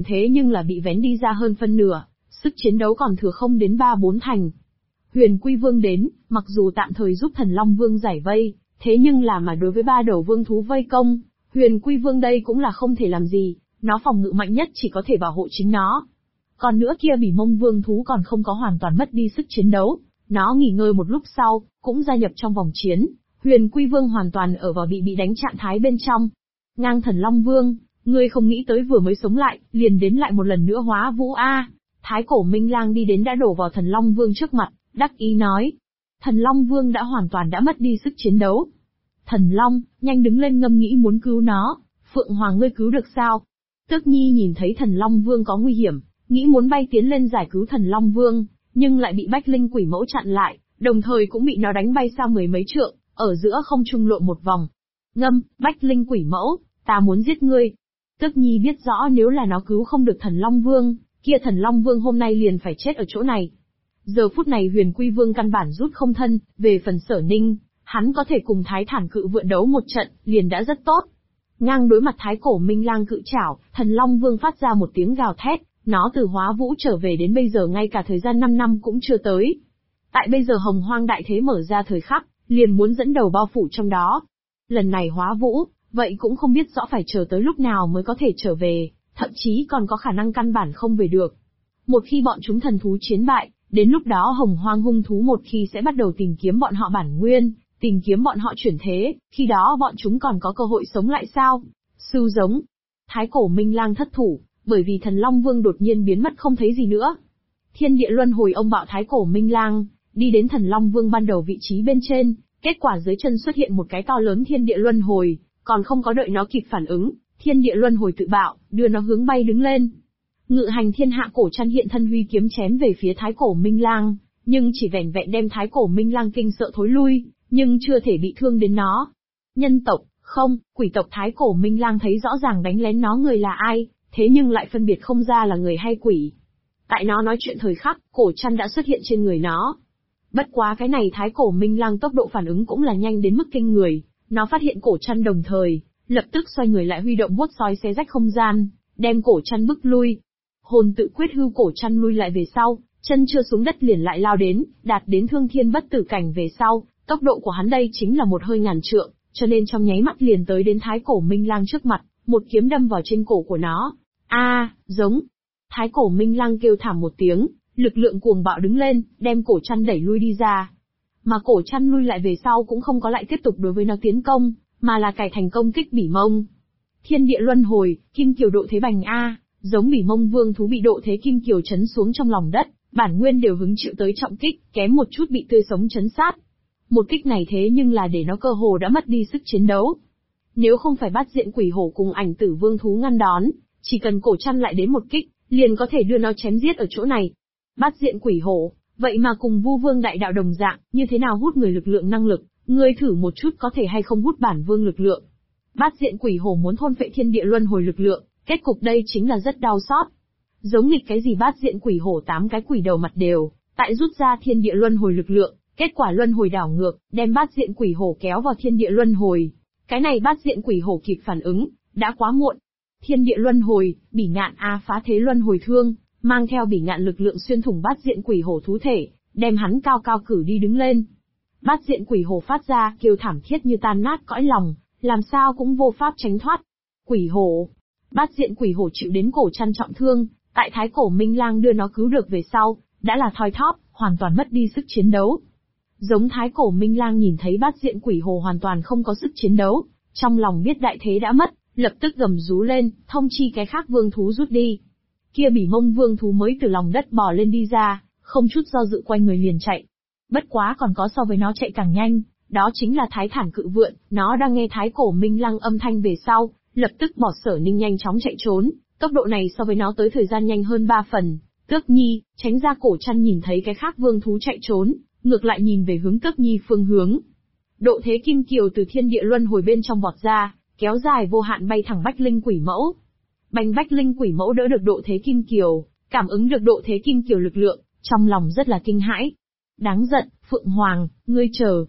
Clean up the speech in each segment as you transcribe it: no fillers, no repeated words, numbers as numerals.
thế nhưng là bị vén đi ra hơn phân nửa, sức chiến đấu còn thừa không đến 3-4 thành. Huyền Quy Vương đến, mặc dù tạm thời giúp Thần Long Vương giải vây, thế nhưng là mà đối với 3 đầu vương thú vây công, Huyền Quy Vương đây cũng là không thể làm gì, nó phòng ngự mạnh nhất chỉ có thể bảo hộ chính nó. Còn nữa kia Bỉ Mông Vương thú còn không có hoàn toàn mất đi sức chiến đấu, nó nghỉ ngơi một lúc sau, cũng gia nhập trong vòng chiến. Huyền Quy Vương hoàn toàn ở vào bị đánh trạng thái bên trong. Ngang Thần Long Vương, ngươi không nghĩ tới vừa mới sống lại, liền đến lại một lần nữa hóa vũ a. Thái cổ Minh Lang đi đến đã đổ vào Thần Long Vương trước mặt, đắc ý nói. Thần Long Vương đã hoàn toàn đã mất đi sức chiến đấu. Thần Long, nhanh đứng lên ngâm nghĩ muốn cứu nó, Phượng Hoàng ngươi cứu được sao? Tước Nhi nhìn thấy Thần Long Vương có nguy hiểm, nghĩ muốn bay tiến lên giải cứu Thần Long Vương, nhưng lại bị Bách Linh Quỷ Mẫu chặn lại, đồng thời cũng bị nó đánh bay xa 10 mấy trượng, ở giữa không trung lộn một vòng. Ngâm, Bách Linh Quỷ Mẫu, ta muốn giết ngươi. Tước Nhi biết rõ nếu là nó cứu không được Thần Long Vương, kia Thần Long Vương hôm nay liền phải chết ở chỗ này. Giờ phút này Huyền Quy Vương căn bản rút không thân, về phần Sở Ninh, hắn có thể cùng Thái Thản Cự Vượn đấu một trận, liền đã rất tốt. Ngang đối mặt Thái cổ Minh Lang cự trảo, Thần Long Vương phát ra một tiếng gào thét, nó từ hóa vũ trở về đến bây giờ ngay cả thời gian 5 năm cũng chưa tới. Tại bây giờ Hồng Hoang đại thế mở ra thời khắc, liền muốn dẫn đầu bao phủ trong đó. Lần này hóa vũ, vậy cũng không biết rõ phải chờ tới lúc nào mới có thể trở về, thậm chí còn có khả năng căn bản không về được. Một khi bọn chúng thần thú chiến bại, đến lúc đó Hồng Hoang hung thú một khi sẽ bắt đầu tìm kiếm bọn họ bản nguyên, tìm kiếm bọn họ chuyển thế, khi đó bọn chúng còn có cơ hội sống lại sao? Sưu giống. Thái cổ Minh Lang thất thủ, bởi vì Thần Long Vương đột nhiên biến mất không thấy gì nữa. Thiên địa luân hồi ông bạo Thái cổ Minh Lang, đi đến Thần Long Vương ban đầu vị trí bên trên, kết quả dưới chân xuất hiện một cái to lớn thiên địa luân hồi, còn không có đợi nó kịp phản ứng, thiên địa luân hồi tự bạo, đưa nó hướng bay đứng lên. Ngự hành thiên hạ cổ trăn hiện thân huy kiếm chém về phía Thái cổ Minh Lang, nhưng chỉ vẻn vẹn đem Thái cổ Minh Lang kinh sợ thối lui, nhưng chưa thể bị thương đến nó. Nhân tộc, không, quỷ tộc Thái cổ Minh Lang thấy rõ ràng đánh lén nó người là ai, thế nhưng lại phân biệt không ra là người hay quỷ. Tại nó nói chuyện thời khắc, cổ trăn đã xuất hiện trên người nó. Bất quá cái này Thái cổ Minh Lang tốc độ phản ứng cũng là nhanh đến mức kinh người, nó phát hiện cổ trăn đồng thời, lập tức xoay người lại huy động vuốt sói xé rách không gian, đem cổ trăn bức lui. Hồn tự quyết hưu cổ trăn lui lại về sau, chân chưa xuống đất liền lại lao đến, đạt đến thương thiên bất tử cảnh về sau, tốc độ của hắn đây chính là một hơi ngàn trượng, cho nên trong nháy mắt liền tới đến Thái cổ Minh Lang trước mặt, một kiếm đâm vào trên cổ của nó. Giống. Thái cổ Minh Lang kêu thảm một tiếng, lực lượng cuồng bạo đứng lên, đem cổ trăn đẩy lui đi ra. Mà cổ trăn lui lại về sau cũng không có lại tiếp tục đối với nó tiến công, mà là cải thành công kích Bỉ Mông. Thiên địa luân hồi, kim kiều độ thế bành giống Bỉ Mông Vương thú bị độ thế kim kiều chấn xuống trong lòng đất, bản nguyên đều hứng chịu tới trọng kích, kém một chút bị tươi sống chấn sát. Một kích này thế nhưng là để nó cơ hồ đã mất đi sức chiến đấu. Nếu không phải Bát Diện Quỷ Hổ cùng Ảnh Tử Vương thú ngăn đón, chỉ cần cổ trăn lại đến một kích, liền có thể đưa nó chém giết ở chỗ này. Bát Diện Quỷ Hổ, vậy mà cùng Vu Vương đại đạo đồng dạng, như thế nào hút người lực lượng năng lực, ngươi thử một chút có thể hay không hút bản vương lực lượng. Bát Diện Quỷ Hổ muốn thôn phệ thiên địa luân hồi lực lượng, kết cục đây chính là rất đau xót. Giống nghịch cái gì Bát Diện Quỷ Hổ 8 cái quỷ đầu mặt đều, tại rút ra thiên địa luân hồi lực lượng, kết quả luân hồi đảo ngược, đem Bát Diện Quỷ Hổ kéo vào thiên địa luân hồi. Cái này Bát Diện Quỷ Hổ kịp phản ứng, đã quá muộn. Thiên địa luân hồi, Bỉ Ngạn phá thế luân hồi thương, mang theo Bỉ Ngạn lực lượng xuyên thủng Bát Diện Quỷ Hổ thú thể, đem hắn cao cao cử đi đứng lên. Bát Diện Quỷ Hổ phát ra kêu thảm thiết như tan nát cõi lòng, làm sao cũng vô pháp tránh thoát. Quỷ Hổ. Bát Diện Quỷ Hổ chịu đến cổ trăn trọng thương, tại Thái cổ Minh Lang đưa nó cứu được về sau, đã là thoi thóp, hoàn toàn mất đi sức chiến đấu. Giống Thái cổ Minh Lang nhìn thấy Bát Diện Quỷ Hổ hoàn toàn không có sức chiến đấu, trong lòng biết đại thế đã mất, lập tức gầm rú lên, thông chi cái khác vương thú rút đi. Kia Bỉ Mông Vương thú mới từ lòng đất bò lên đi ra, không chút do dự quay người liền chạy. Bất quá còn có so với nó chạy càng nhanh, đó chính là Thái Thản Cự Vượn, nó đang nghe Thái cổ Minh Lang âm thanh về sau, lập tức bỏ Sở Ninh nhanh chóng chạy trốn, tốc độ này so với nó tới thời gian nhanh hơn 3 phần. Tước Nhi, tránh ra cổ trăn nhìn thấy cái khác vương thú chạy trốn, ngược lại nhìn về hướng Tước Nhi phương hướng. Độ thế kim kiều từ thiên địa luân hồi bên trong vọt ra, kéo dài vô hạn bay thẳng Bách Linh Quỷ Mẫu. Bách Linh Quỷ Mẫu đỡ được độ thế kim kiều, cảm ứng được độ thế kim kiều lực lượng, trong lòng rất là kinh hãi. Đáng giận, Phượng Hoàng, ngươi chờ.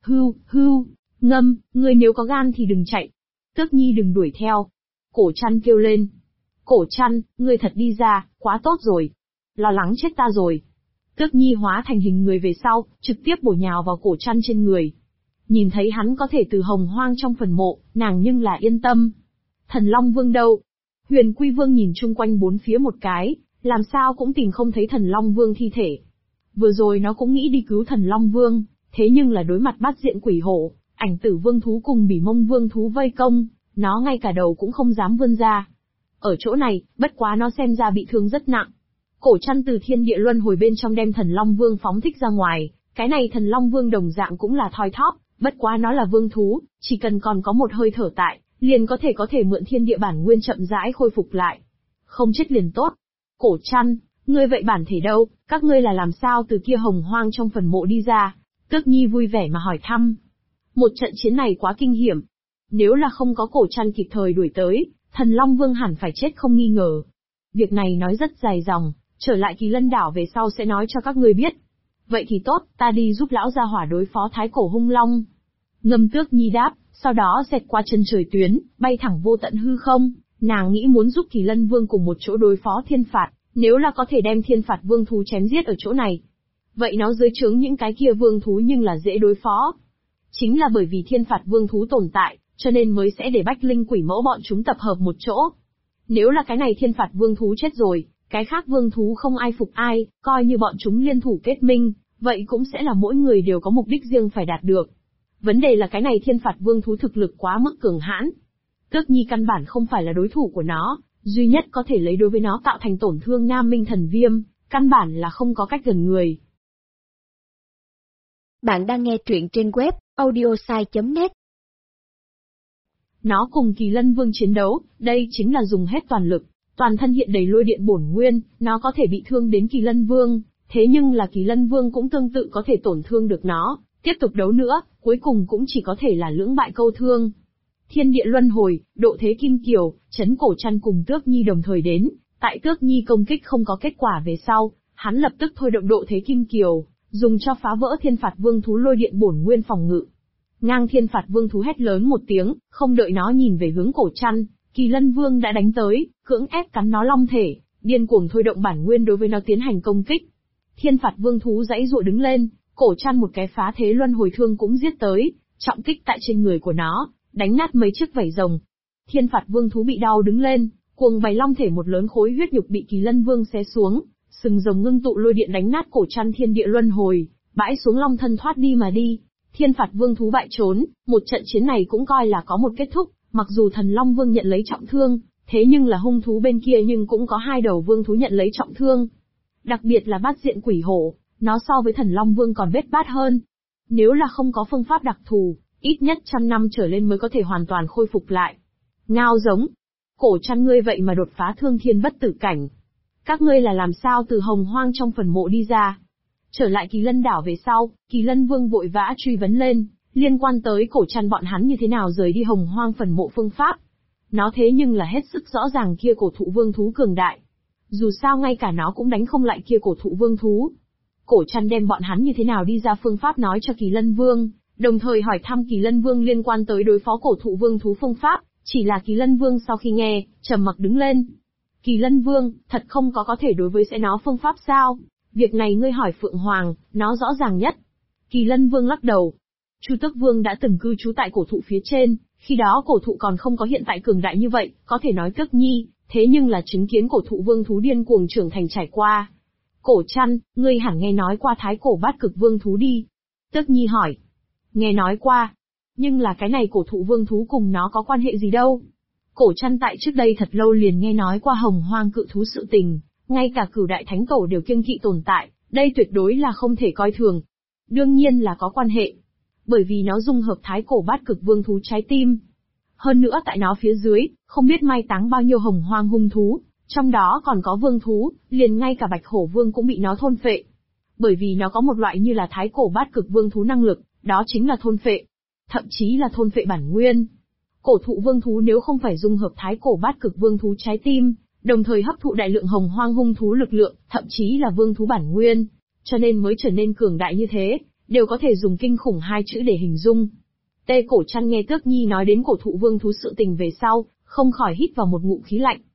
Hưu, Ngâm, ngươi nếu có gan thì đừng chạy. Tước Nhi đừng đuổi theo. Cổ trăn kêu lên. Cổ Trăn, ngươi thật đi ra, quá tốt rồi. Lo lắng chết ta rồi. Tước Nhi hóa thành hình người về sau, trực tiếp bổ nhào vào Cổ Trăn trên người. Nhìn thấy hắn có thể từ hồng hoang trong phần mộ, nàng nhưng là yên tâm. Thần Long Vương đâu? Huyền Quy Vương nhìn chung quanh bốn phía một cái, làm sao cũng tìm không thấy Thần Long Vương thi thể. Vừa rồi nó cũng nghĩ đi cứu Thần Long Vương, thế nhưng là đối mặt Bát Diện Quỷ Hổ, Ảnh Tử Vương thú cùng Bỉ Mông Vương thú vây công, nó ngay cả đầu cũng không dám vươn ra. Ở chỗ này, bất quá nó xem ra bị thương rất nặng. Cổ Trăn từ thiên địa luân hồi bên trong đem Thần Long Vương phóng thích ra ngoài, cái này Thần Long Vương đồng dạng cũng là thoi thóp, bất quá nó là vương thú, chỉ cần còn có một hơi thở tại, liền có thể mượn thiên địa bản nguyên chậm rãi khôi phục lại. Không chết liền tốt. Cổ Trăn, ngươi vậy bản thể đâu, các ngươi là làm sao từ kia hồng hoang trong phần mộ đi ra? Tước Nhi vui vẻ mà hỏi thăm. Một trận chiến này quá kinh hiểm. Nếu là không có Cổ Trăn kịp thời đuổi tới, Thần Long Vương hẳn phải chết không nghi ngờ. Việc này nói rất dài dòng, trở lại Kỳ Lân đảo về sau sẽ nói cho các ngươi biết. Vậy thì tốt, ta đi giúp lão gia hỏa đối phó thái cổ hung long. Ngâm Tước Nhi đáp, sau đó xẹt qua chân trời tuyến, bay thẳng vô tận hư không, nàng nghĩ muốn giúp Kỳ Lân Vương cùng một chỗ đối phó thiên phạt, nếu là có thể đem thiên phạt vương thú chém giết ở chỗ này. Vậy nó dưới trướng những cái kia vương thú nhưng là dễ đối phó. Chính là bởi vì thiên phạt vương thú tồn tại, cho nên mới sẽ để Bách Linh Quỷ Mẫu bọn chúng tập hợp một chỗ. Nếu là cái này thiên phạt vương thú chết rồi, cái khác vương thú không ai phục ai, coi như bọn chúng liên thủ kết minh, vậy cũng sẽ là mỗi người đều có mục đích riêng phải đạt được. Vấn đề là cái này thiên phạt vương thú thực lực quá mức cường hãn. Tước Nhi căn bản không phải là đối thủ của nó, duy nhất có thể lấy đối với nó tạo thành tổn thương Nam Minh Thần Viêm, căn bản là không có cách gần người. Bạn đang nghe truyện trên web audiosai.net. Nó cùng Kỳ Lân Vương chiến đấu, đây chính là dùng hết toàn lực, toàn thân hiện đầy lôi điện bổn nguyên, nó có thể bị thương đến Kỳ Lân Vương, thế nhưng là Kỳ Lân Vương cũng tương tự có thể tổn thương được nó, tiếp tục đấu nữa, cuối cùng cũng chỉ có thể là lưỡng bại câu thương. Thiên địa luân hồi, độ thế kim kiều, chấn Cổ Trăn cùng Tước Nhi đồng thời đến, tại Tước Nhi công kích không có kết quả về sau, hắn lập tức thôi động độ thế kim kiều, dùng cho phá vỡ thiên phạt vương thú lôi điện bổn nguyên phòng ngự. Ngang thiên phạt vương thú hét lớn một tiếng, không đợi nó nhìn về hướng Cổ Trăn, Kỳ Lân Vương đã đánh tới, cưỡng ép cắn nó long thể, điên cuồng thôi động bản nguyên đối với nó tiến hành công kích. Thiên phạt vương thú giãy giụa đứng lên, Cổ Trăn một cái phá thế luân hồi thương cũng giết tới, trọng kích tại trên người của nó, đánh nát mấy chiếc vảy rồng. Thiên phạt vương thú bị đau đứng lên, cuồng bày long thể một lớn khối huyết nhục bị Kỳ Lân Vương xé xuống, sừng rồng ngưng tụ lôi điện đánh nát Cổ Trăn thiên địa luân hồi, bãi xuống long thân thoát đi mà đi. Thiên phạt vương thú bại trốn, một trận chiến này cũng coi là có một kết thúc, mặc dù Thần Long Vương nhận lấy trọng thương, thế nhưng là hung thú bên kia nhưng cũng có hai đầu vương thú nhận lấy trọng thương. Đặc biệt là Bát Diện Quỷ Hổ, nó so với Thần Long Vương còn bết bát hơn. Nếu là không có phương pháp đặc thù, ít nhất 100 năm trở lên mới có thể hoàn toàn khôi phục lại. Ngao giống. Cổ Trăn ngươi vậy mà đột phá thương thiên bất tử cảnh. Các ngươi là làm sao từ hồng hoang trong phần mộ đi ra? Trở lại Kỳ Lân đảo về sau, Kỳ Lân Vương vội vã truy vấn lên, liên quan tới Cổ Trăn bọn hắn như thế nào rời đi hồng hoang phần mộ phương pháp. Nó thế nhưng là hết sức rõ ràng kia cổ thụ vương thú cường đại. Dù sao ngay cả nó cũng đánh không lại kia cổ thụ vương thú. Cổ Trăn đem bọn hắn như thế nào đi ra phương pháp nói cho Kỳ Lân Vương, đồng thời hỏi thăm Kỳ Lân Vương liên quan tới đối phó cổ thụ vương thú phương pháp, chỉ là Kỳ Lân Vương sau khi nghe, trầm mặc đứng lên. Kỳ Lân Vương, thật không có thể đối với sẽ nó phương pháp sao? Việc này ngươi hỏi Phượng Hoàng, nó rõ ràng nhất. Kỳ Lân Vương lắc đầu. Chu Tước Vương đã từng cư trú tại cổ thụ phía trên, khi đó cổ thụ còn không có hiện tại cường đại như vậy, có thể nói Tước Nhi, thế nhưng là chứng kiến cổ thụ vương thú điên cuồng trưởng thành trải qua. Cổ Trăn, ngươi hẳn nghe nói qua thái cổ bát cực vương thú đi. Tước Nhi hỏi. Nghe nói qua. Nhưng là cái này cổ thụ vương thú cùng nó có quan hệ gì đâu. Cổ Trăn tại trước đây thật lâu liền nghe nói qua hồng hoang cự thú sự tình, ngay cả cửu đại thánh tổ đều kiêng kỵ tồn tại, đây tuyệt đối là không thể coi thường. Đương nhiên là có quan hệ. Bởi vì nó dung hợp thái cổ bát cực vương thú trái tim. Hơn nữa tại nó phía dưới, không biết mai táng bao nhiêu hồng hoang hung thú, trong đó còn có vương thú, liền ngay cả Bạch Hổ Vương cũng bị nó thôn phệ. Bởi vì nó có một loại như là thái cổ bát cực vương thú năng lực, đó chính là thôn phệ. Thậm chí là thôn phệ bản nguyên. Cổ thụ vương thú nếu không phải dung hợp thái cổ bát cực vương thú trái tim, đồng thời hấp thụ đại lượng hồng hoang hung thú lực lượng, thậm chí là vương thú bản nguyên, cho nên mới trở nên cường đại như thế, đều có thể dùng kinh khủng hai chữ để hình dung. Tê Cổ Trăn nghe Tước Nhi nói đến cổ thụ vương thú sự tình về sau, không khỏi hít vào một ngụm khí lạnh.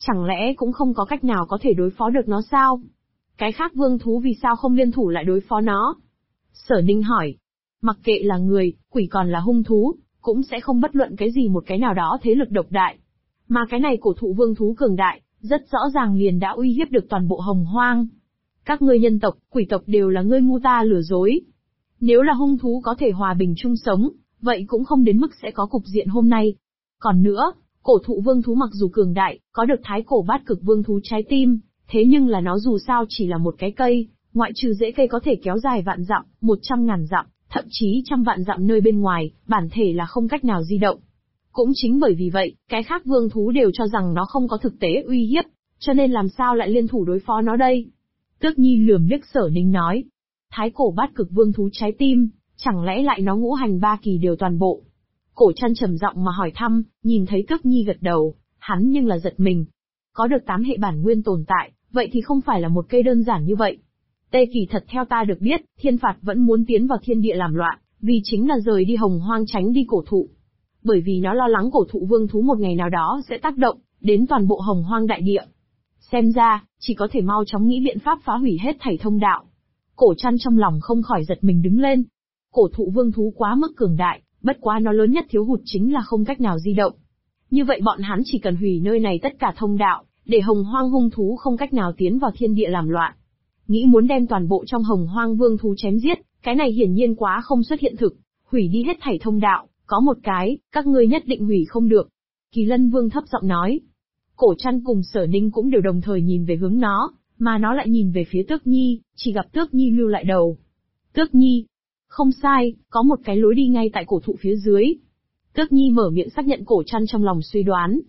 chẳng lẽ cũng không có cách nào có thể đối phó được nó sao? Cái khác vương thú vì sao không liên thủ lại đối phó nó? Sở Ninh hỏi. Mặc kệ là người, quỷ còn là hung thú, cũng sẽ không bất luận cái gì một cái nào đó thế lực độc đại. Mà cái này cổ thụ vương thú cường đại, rất rõ ràng liền đã uy hiếp được toàn bộ Hồng Hoang. Các ngươi nhân tộc, quỷ tộc đều là ngươi ngu ta lừa dối. Nếu là hung thú có thể hòa bình chung sống, vậy cũng không đến mức sẽ có cục diện hôm nay. Còn nữa, cổ thụ vương thú mặc dù cường đại, có được thái cổ bát cực vương thú trái tim, thế nhưng là nó dù sao chỉ là một cái cây, ngoại trừ rễ cây có thể kéo dài vạn dặm, 100.000 dặm, thậm chí trăm vạn dặm nơi bên ngoài, bản thể là không cách nào di động. Cũng chính bởi vì vậy, cái khác vương thú đều cho rằng nó không có thực tế uy hiếp, cho nên làm sao lại liên thủ đối phó nó đây? Tước Nhi lườm liếc Sở Ninh nói. Thái cổ bát cực vương thú trái tim, chẳng lẽ lại nó ngũ hành ba kỳ đều toàn bộ? Cổ Trăn trầm giọng mà hỏi thăm, nhìn thấy Tước Nhi gật đầu, hắn nhưng là giật mình. Có được 8 hệ bản nguyên tồn tại, vậy thì không phải là một cây đơn giản như vậy. Tê Kỳ thật theo ta được biết, Thiên Phạt vẫn muốn tiến vào thiên địa làm loạn, vì chính là rời đi Hồng Hoang tránh đi cổ thụ. Bởi vì nó lo lắng cổ thụ vương thú một ngày nào đó sẽ tác động đến toàn bộ Hồng Hoang đại địa. Xem ra, chỉ có thể mau chóng nghĩ biện pháp phá hủy hết thảy thông đạo. Cổ Trăn trong lòng không khỏi giật mình đứng lên. Cổ thụ vương thú quá mức cường đại, bất quá nó lớn nhất thiếu hụt chính là không cách nào di động. Như vậy bọn hắn chỉ cần hủy nơi này tất cả thông đạo, để Hồng Hoang hung thú không cách nào tiến vào thiên địa làm loạn. Nghĩ muốn đem toàn bộ trong Hồng Hoang vương thú chém giết, cái này hiển nhiên quá không xuất hiện thực, hủy đi hết thảy thông đạo, có một cái, các ngươi nhất định hủy không được. Kỳ Lân Vương thấp giọng nói. Cổ Trăn cùng Sở Ninh cũng đều đồng thời nhìn về hướng nó, mà nó lại nhìn về phía Tước Nhi, chỉ gặp Tước Nhi lưu lại đầu. Tước Nhi. Không sai, có một cái lối đi ngay tại cổ thụ phía dưới. Tước Nhi mở miệng xác nhận Cổ Trăn trong lòng suy đoán.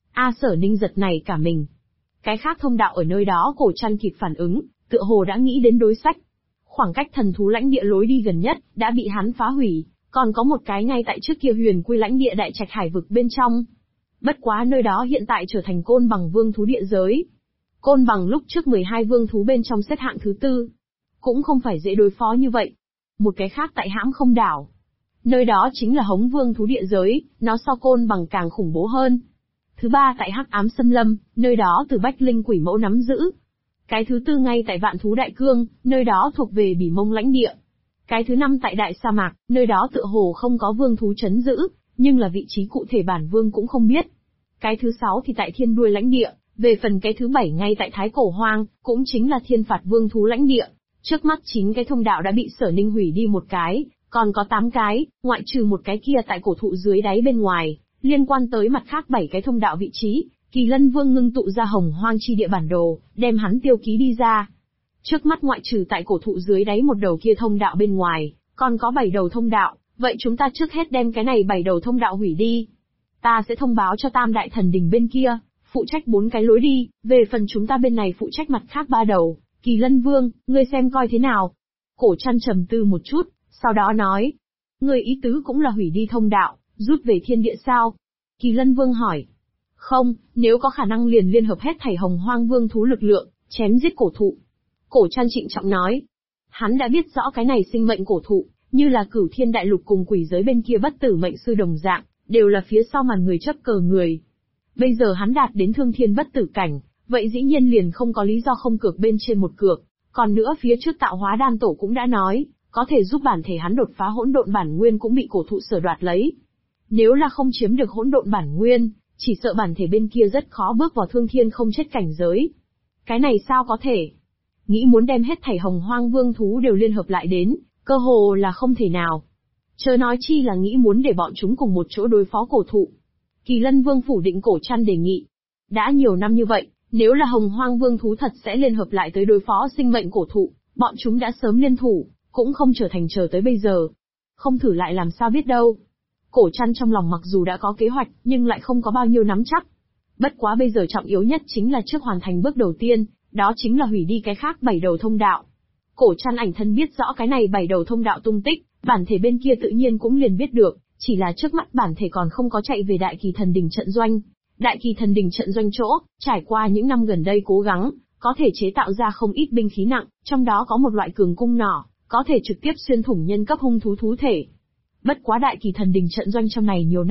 Sở Ninh giật nảy cả mình. Cái khác thông đạo ở nơi đó Cổ Trăn kịp phản ứng, tựa hồ đã nghĩ đến đối sách. Khoảng cách thần thú lãnh địa lối đi gần nhất, đã bị hắn phá hủy, còn có một cái ngay tại trước kia Huyền Quy lãnh địa đại trạch hải vực bên trong. Bất quá nơi đó hiện tại trở thành Côn Bằng vương thú địa giới. Côn Bằng lúc trước 12 vương thú bên trong xếp hạng thứ 4. Cũng không phải dễ đối phó như vậy. Một cái khác tại Hãm Không đảo. Nơi đó chính là Hống vương thú địa giới, nó so Côn Bằng càng khủng bố hơn. Thứ 3 tại Hắc Ám Xâm Lâm, nơi đó từ Bách Linh Quỷ Mẫu nắm giữ. Cái thứ 4 ngay tại Vạn Thú Đại Cương, nơi đó thuộc về Bỉ Mông lãnh địa. Cái thứ 5 tại Đại Sa Mạc, nơi đó tựa hồ không có vương thú trấn giữ, nhưng là vị trí cụ thể bản vương cũng không biết. Cái thứ 6 thì tại Thiên Đuôi lãnh địa, về phần cái thứ 7 ngay tại Thái Cổ Hoang, cũng chính là Thiên Phạt vương thú lãnh địa. Trước mắt 9 cái thông đạo đã bị Sở Ninh hủy đi một cái, còn có 8 cái, ngoại trừ một cái kia tại cổ thụ dưới đáy bên ngoài, liên quan tới mặt khác 7 cái thông đạo vị trí. Kỳ Lân Vương ngưng tụ ra Hồng Hoang chi địa bản đồ, đem hắn tiêu ký đi ra. Trước mắt ngoại trừ tại cổ thụ dưới đáy một đầu kia thông đạo bên ngoài, còn có 7 đầu thông đạo, vậy chúng ta trước hết đem cái này 7 đầu thông đạo hủy đi. Ta sẽ thông báo cho Tam Đại Thần Đình bên kia, phụ trách 4 cái lối đi, về phần chúng ta bên này phụ trách mặt khác 3 đầu. Kỳ Lân Vương, ngươi xem coi thế nào. Cổ Trăn trầm tư một chút, sau đó nói. Ngươi ý tứ cũng là hủy đi thông đạo, rút về thiên địa sao? Kỳ Lân Vương hỏi. Không, nếu có khả năng liền liên hợp hết thảy Hồng Hoang vương thú lực lượng, chém giết cổ thụ. Cổ Trăn trịnh trọng nói. Hắn đã biết rõ cái này sinh mệnh cổ thụ, như là Cửu Thiên Đại Lục cùng quỷ giới bên kia bất tử mệnh sư đồng dạng, đều là phía sau màn người chấp cờ người. Bây giờ hắn đạt đến thương thiên bất tử cảnh, vậy dĩ nhiên liền không có lý do không cược bên trên một cược. Còn nữa phía trước Tạo Hóa Đan Tổ cũng đã nói, có thể giúp bản thể hắn đột phá hỗn độn bản nguyên cũng bị cổ thụ sở đoạt lấy. Nếu là không chiếm được hỗn độn bản nguyên, chỉ sợ bản thể bên kia rất khó bước vào thương thiên không chết cảnh giới. Cái này sao có thể? Nghĩ muốn đem hết thảy Hồng Hoang vương thú đều liên hợp lại đến, cơ hồ là không thể nào. Chớ nói chi là nghĩ muốn để bọn chúng cùng một chỗ đối phó cổ thụ. Kỳ Lân Vương phủ định Cổ Trăn đề nghị. Đã nhiều năm như vậy, nếu là Hồng Hoang vương thú thật sẽ liên hợp lại tới đối phó sinh mệnh cổ thụ, bọn chúng đã sớm liên thủ, cũng không trở thành chờ tới bây giờ. Không thử lại làm sao biết đâu. Cổ Trăn trong lòng mặc dù đã có kế hoạch, nhưng lại không có bao nhiêu nắm chắc. Bất quá bây giờ trọng yếu nhất chính là trước hoàn thành bước đầu tiên, đó chính là hủy đi cái khác 7 đầu thông đạo. Cổ Trăn ảnh thân biết rõ cái này 7 đầu thông đạo tung tích, bản thể bên kia tự nhiên cũng liền biết được, chỉ là trước mắt bản thể còn không có chạy về Đại Kỳ Thần Đình trận doanh. Đại Kỳ Thần Đình trận doanh chỗ, trải qua những năm gần đây cố gắng, có thể chế tạo ra không ít binh khí nặng, trong đó có một loại cường cung nỏ, có thể trực tiếp xuyên thủng nhân cấp hung thú thú thể. Bất quá Đại Kỳ Thần Đình trận doanh trong này nhiều năm,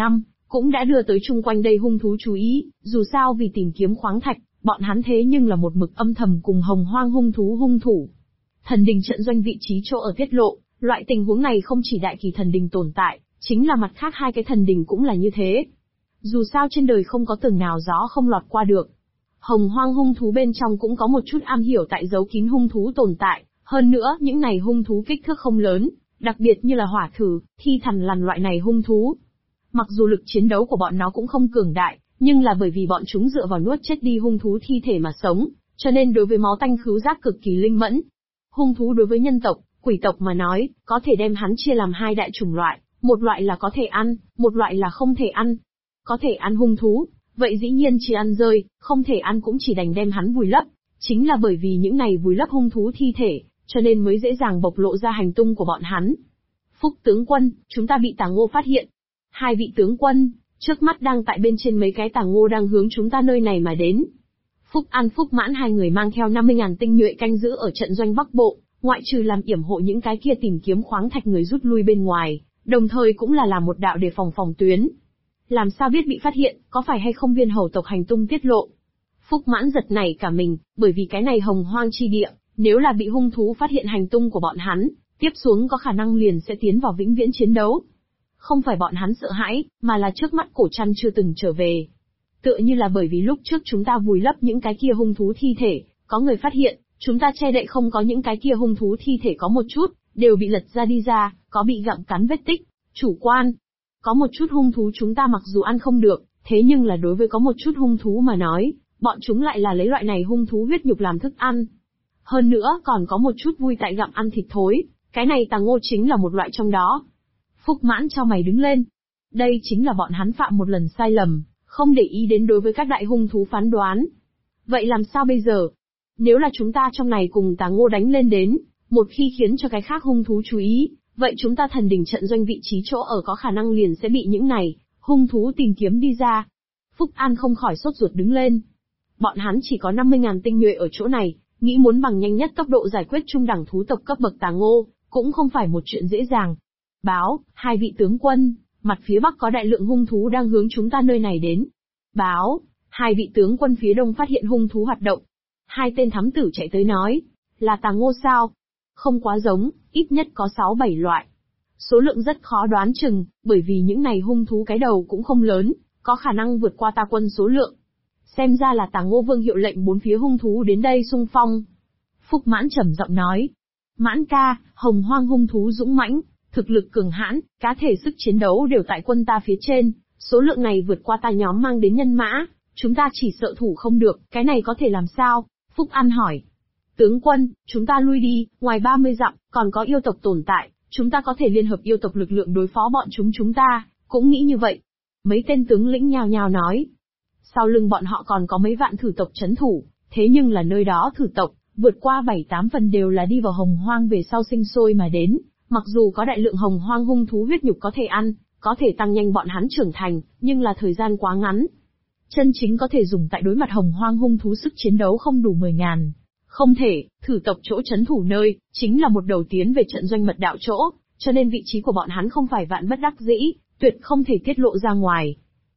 cũng đã đưa tới chung quanh đây hung thú chú ý, dù sao vì tìm kiếm khoáng thạch, bọn hắn thế nhưng là một mực âm thầm cùng hồng hoang hung thủ. Thần đình trận doanh vị trí chỗ ở tiết lộ, loại tình huống này không chỉ đại kỳ thần đình tồn tại, chính là mặt khác hai cái thần đình cũng là như thế. Dù sao trên đời không có tường nào gió không lọt qua được. Hồng hoang hung thú bên trong cũng có một chút am hiểu tại giấu kín hung thú tồn tại, hơn nữa những này hung thú kích thước không lớn, đặc biệt như là hỏa thử, thi thần lằn loại này hung thú. Mặc dù lực chiến đấu của bọn nó cũng không cường đại, nhưng là bởi vì bọn chúng dựa vào nuốt chết đi hung thú thi thể mà sống, cho nên đối với máu tanh khứu giác cực kỳ linh mẫn. Hung thú đối với nhân tộc, quỷ tộc mà nói, có thể đem hắn chia làm hai đại chủng loại, một loại là có thể ăn, một loại là không thể ăn. Có thể ăn hung thú, vậy dĩ nhiên chỉ ăn rơi, không thể ăn cũng chỉ đành đem hắn vùi lấp. Chính là bởi vì những này vùi lấp hung thú thi thể, cho nên mới dễ dàng bộc lộ ra hành tung của bọn hắn. Phúc tướng quân, chúng ta bị Tà Ngô phát hiện. Hai vị tướng quân, trước mắt đang tại bên trên mấy cái Tà Ngô đang hướng chúng ta nơi này mà đến. Phúc An Phúc Mãn hai người mang theo 50.000 tinh nhuệ canh giữ ở trận doanh Bắc Bộ, ngoại trừ làm yểm hộ những cái kia tìm kiếm khoáng thạch người rút lui bên ngoài, đồng thời cũng là làm một đạo đề phòng tuyến. Làm sao biết bị phát hiện, có phải hay không viên hầu tộc hành tung tiết lộ? Phúc Mãn giật nảy cả mình, bởi vì cái này hồng hoang chi địa, nếu là bị hung thú phát hiện hành tung của bọn hắn, tiếp xuống có khả năng liền sẽ tiến vào vĩnh viễn chiến đấu. Không phải bọn hắn sợ hãi, mà là trước mắt cổ trăn chưa từng trở về. Tựa như là bởi vì lúc trước chúng ta vùi lấp những cái kia hung thú thi thể, có người phát hiện, chúng ta che đậy không có những cái kia hung thú thi thể có một chút, đều bị lật ra đi ra, có bị gặm cắn vết tích, chủ quan. Có một chút hung thú chúng ta mặc dù ăn không được, thế nhưng là đối với có một chút hung thú mà nói, bọn chúng lại là lấy loại này hung thú huyết nhục làm thức ăn. Hơn nữa còn có một chút vui tại gặm ăn thịt thối, cái này Tà Ngô chính là một loại trong đó. Phúc Mãn chau mày đứng lên. Đây chính là bọn hắn phạm một lần sai lầm, không để ý đến đối với các đại hung thú phán đoán. Vậy làm sao bây giờ? Nếu là chúng ta trong này cùng Tà Ngô đánh lên đến, một khi khiến cho cái khác hung thú chú ý, vậy chúng ta thần đình trận doanh vị trí chỗ ở có khả năng liền sẽ bị những này hung thú tìm kiếm đi ra. Phúc An không khỏi sốt ruột đứng lên. Bọn hắn chỉ có 50.000 tinh nhuệ ở chỗ này, nghĩ muốn bằng nhanh nhất tốc độ giải quyết trung đẳng thú tộc cấp bậc Tà Ngô, cũng không phải một chuyện dễ dàng. Báo, hai vị tướng quân, mặt phía bắc có đại lượng hung thú đang hướng chúng ta nơi này đến. Báo, hai vị tướng quân phía đông phát hiện hung thú hoạt động. Hai tên thám tử chạy tới nói, là Tà Ngô sao? Không quá giống, ít nhất có 6-7 loại. Số lượng rất khó đoán chừng, bởi vì những này hung thú cái đầu cũng không lớn, có khả năng vượt qua ta quân số lượng. Xem ra là Tà Ngô Vương hiệu lệnh bốn phía hung thú đến đây xung phong. Phúc Mãn trầm giọng nói. Mãn ca, hồng hoang hung thú dũng mãnh, thực lực cường hãn, cá thể sức chiến đấu đều tại quân ta phía trên, số lượng này vượt qua ta nhóm mang đến nhân mã, chúng ta chỉ sợ thủ không được, cái này có thể làm sao? Phúc An hỏi. Tướng quân, chúng ta lui đi, ngoài 30 dặm, còn có yêu tộc tồn tại, chúng ta có thể liên hợp yêu tộc lực lượng đối phó bọn chúng ta, cũng nghĩ như vậy. Mấy tên tướng lĩnh nhao nhao nói. Sau lưng bọn họ còn có mấy vạn thử tộc trấn thủ, thế nhưng là nơi đó thử tộc, vượt qua 7-8 phần đều là đi vào hồng hoang về sau sinh sôi mà đến, mặc dù có đại lượng hồng hoang hung thú huyết nhục có thể ăn, có thể tăng nhanh bọn hắn trưởng thành, nhưng là thời gian quá ngắn. Chân chính có thể dùng tại đối mặt hồng hoang hung thú sức chiến đấu không đủ 10.000. Không thể, thử tộc chỗ trấn thủ nơi, chính là một đầu tiến về trận doanh mật đạo chỗ, cho nên vị trí của bọn hắn không phải vạn bất đắc dĩ, tuyệt không thể tiết lộ ra ngoài.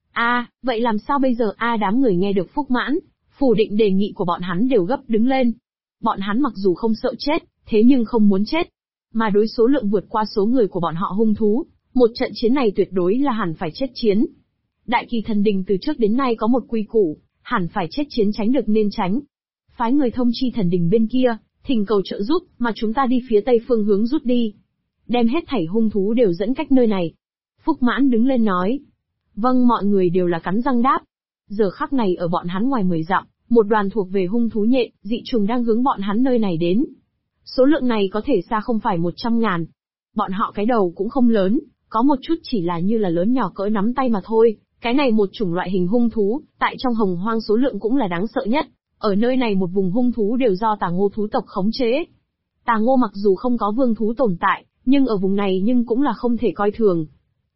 Vậy làm sao bây giờ? Đám người nghe được Phúc Mãn, phủ định đề nghị của bọn hắn đều gấp đứng lên. Bọn hắn mặc dù không sợ chết, thế nhưng không muốn chết. Mà đối số lượng vượt qua số người của bọn họ hung thú, một trận chiến này tuyệt đối là hẳn phải chết chiến. Đại kỳ thần đình từ trước đến nay có một quy củ, hẳn phải chết chiến tránh được nên tránh. Phái người thông chi thần đình bên kia, thỉnh cầu trợ giúp, mà chúng ta đi phía tây phương hướng rút đi. Đem hết thảy hung thú đều dẫn cách nơi này. Phúc Mãn đứng lên nói. Vâng, mọi người đều là cắn răng đáp. Giờ khắc này ở bọn hắn ngoài 10 dặm, một đoàn thuộc về hung thú nhện, dị trùng đang hướng bọn hắn nơi này đến. Số lượng này có thể xa không phải 100.000. Bọn họ cái đầu cũng không lớn, có một chút chỉ là như là lớn nhỏ cỡ nắm tay mà thôi. Cái này một chủng loại hình hung thú, tại trong hồng hoang số lượng cũng là đáng sợ nhất. Ở nơi này một vùng hung thú đều do Tà Ngô thú tộc khống chế. Tà Ngô mặc dù không có vương thú tồn tại, nhưng ở vùng này nhưng cũng là không thể coi thường.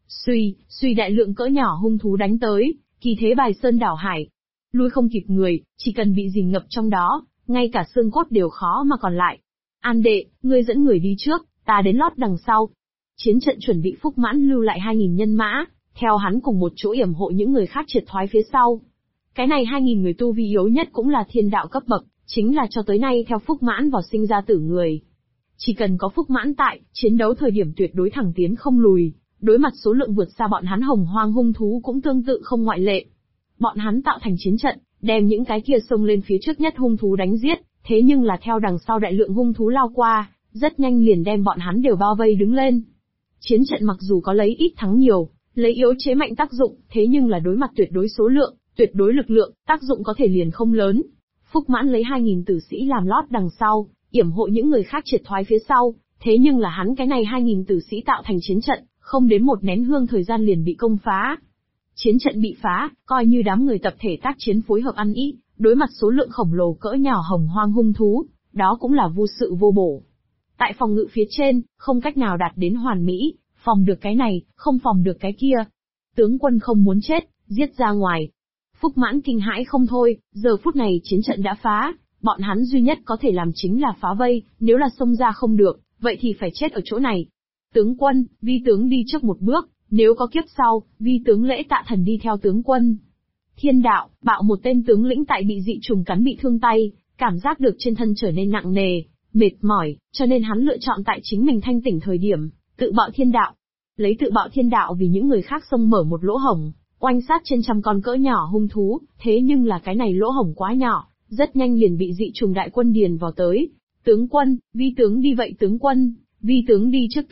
Suy đại lượng cỡ nhỏ hung thú đánh tới, kỳ thế bài sơn đảo hải. Lui không kịp người, chỉ cần bị rìm ngập trong đó, ngay cả xương cốt đều khó mà còn lại. An đệ, ngươi dẫn người đi trước, ta đến lót đằng sau. Chiến trận chuẩn bị Phúc Mãn lưu lại 2.000 nhân mã, theo hắn cùng một chỗ yểm hộ những người khác triệt thoái phía sau. Cái này 2.000 người tu vi yếu nhất cũng là thiên đạo cấp bậc, chính là cho tới nay theo Phúc Mãn vào sinh ra tử người. Chỉ cần có Phúc Mãn tại, chiến đấu thời điểm tuyệt đối thẳng tiến không lùi, đối mặt số lượng vượt xa bọn hắn hồng hoang hung thú cũng tương tự không ngoại lệ. Bọn hắn tạo thành chiến trận, đem những cái kia xông lên phía trước nhất hung thú đánh giết, thế nhưng là theo đằng sau đại lượng hung thú lao qua, rất nhanh liền đem bọn hắn đều bao vây đứng lên. Chiến trận mặc dù có lấy ít thắng nhiều, lấy yếu chế mạnh tác dụng, thế nhưng là đối mặt tuyệt đối số lượng, tuyệt đối lực lượng, tác dụng có thể liền không lớn. Phúc Mãn lấy 2.000 tử sĩ làm lót đằng sau, yểm hộ những người khác triệt thoái phía sau, thế nhưng là hắn cái này 2.000 tử sĩ tạo thành chiến trận, không đến một nén hương thời gian liền bị công phá. Chiến trận bị phá, coi như đám người tập thể tác chiến phối hợp ăn ý, đối mặt số lượng khổng lồ cỡ nhỏ hồng hoang hung thú, đó cũng là vô sự vô bổ. Tại phòng ngự phía trên, không cách nào đạt đến hoàn mỹ, phòng được cái này, không phòng được cái kia. Tướng quân không muốn chết, giết ra ngoài. Phúc Mãn kinh hãi không thôi, giờ phút này chiến trận đã phá, bọn hắn duy nhất có thể làm chính là phá vây, nếu là xông ra không được, vậy thì phải chết ở chỗ này. Tướng quân, vi tướng đi trước một bước, nếu có kiếp sau, vi tướng lễ tạ thần đi theo tướng quân. Thiên đạo, bạo một tên tướng lĩnh tại bị dị trùng cắn bị thương tay, cảm giác được trên thân trở nên nặng nề, mệt mỏi, cho nên hắn lựa chọn tại chính mình thanh tỉnh thời điểm, tự bạo thiên đạo. Lấy tự bạo thiên đạo vì những người khác xông mở một lỗ hổng, oanh sát trên trăm con cỡ nhỏ hung thú, thế nhưng là cái này lỗ hổng quá nhỏ, rất nhanh liền bị dị trùng đại quân điền vào tới. Tướng quân, vi tướng đi vậy tướng quân, vi tướng đi trước